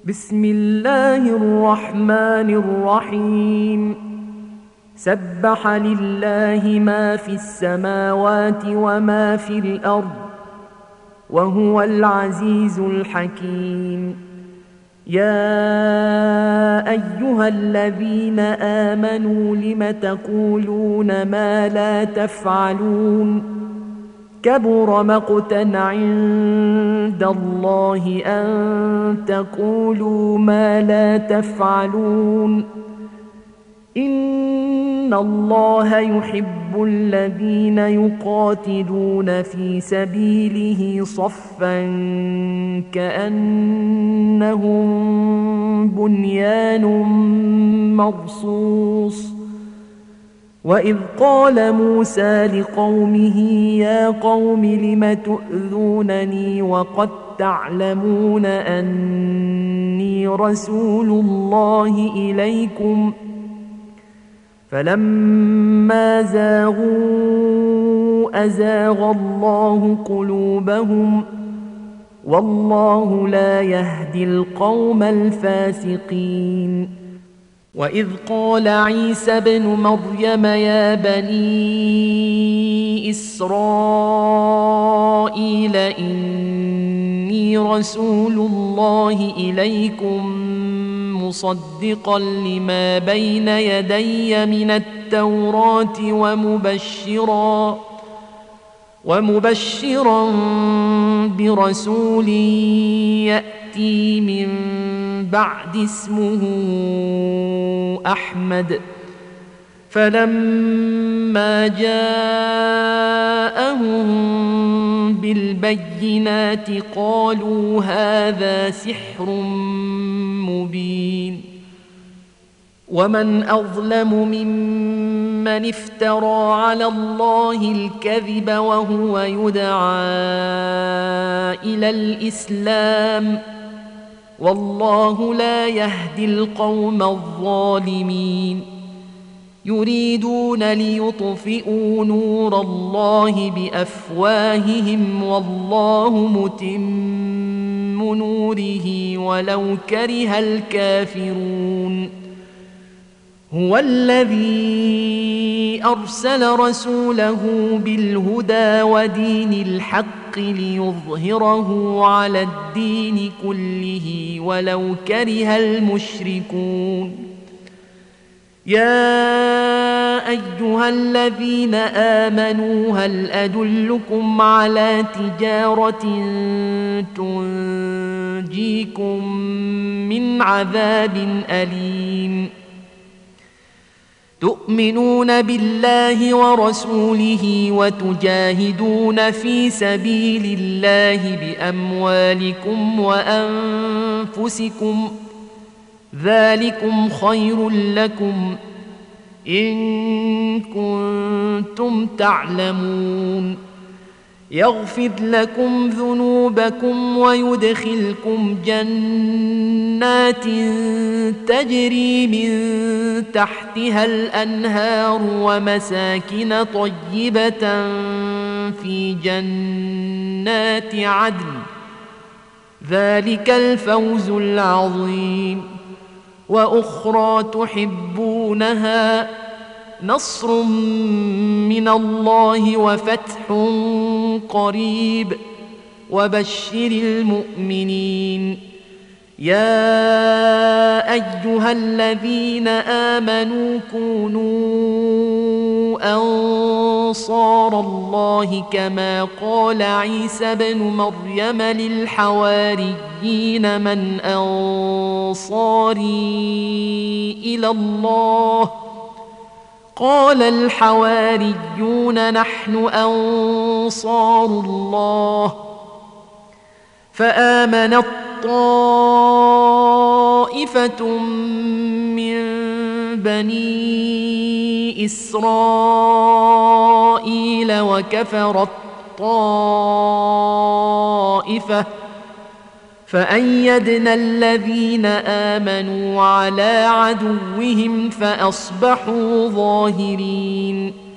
بسم الله الرحمن الرحيم. سبح لله ما في السماوات وما في الأرض وهو العزيز الحكيم. يا أيها الذين آمنوا لم تقولون ما لا تفعلون؟ كبر مقتا عند الله أن تقولوا ما لا تفعلون. إن الله يحب الذين يقاتلون في سبيله صفا كأنهم بنيان مرصوص. وإذ قال موسى لقومه يا قوم لم تؤذونني وقد تعلمون أني رسول الله إليكم؟ فلما زاغوا أزاغ الله قلوبهم والله لا يهدي القوم الفاسقين. وإذ قال عيسى ابن مريم يا بني إسرائيل إني رسول الله إليكم مصدقا لما بين يدي من التوراة ومبشرا برسول يأتي من بعد اسمه أحمد. فلما جاءهم بالبينات قالوا هذا سحر مبين. ومن أظلم ممن افترى على الله الكذب وهو يدعى إلى الإسلام والله لا يهدي القوم الظالمين. يريدون ليطفئوا نور الله بأفواههم والله متم نوره ولو كره الكافرون. هو الذي أرسل رسوله بالهدى ودين الحق ليظهره على الدين كله ولو كره المشركون. يا أيها الذين آمنوا هل أدلكم على تجارة تنجيكم من عذاب أليم؟ تؤمنون بالله ورسوله وتجاهدون في سبيل الله بأموالكم وأنفسكم ذلكم خير لكم إن كنتم تعلمون. يغفر لكم ذنوبكم ويدخلكم جنات تجري من تحتها الأنهار ومساكن طيبة في جنات عدن ذلك الفوز العظيم. وأخرى تحبونها نصر من الله وفتح قريب وبشر المؤمنين. يا أيها الذين آمنوا كونوا أنصار الله كما قال عيسى بن مريم للحواريين من أنصاري إلى الله؟ قال الحواريون نحن أنصار الله. فآمنت طائفة من بني إسرائيل وكفرت طائفة فأيدنا الذين آمنوا على عدوهم فأصبحوا ظاهرين.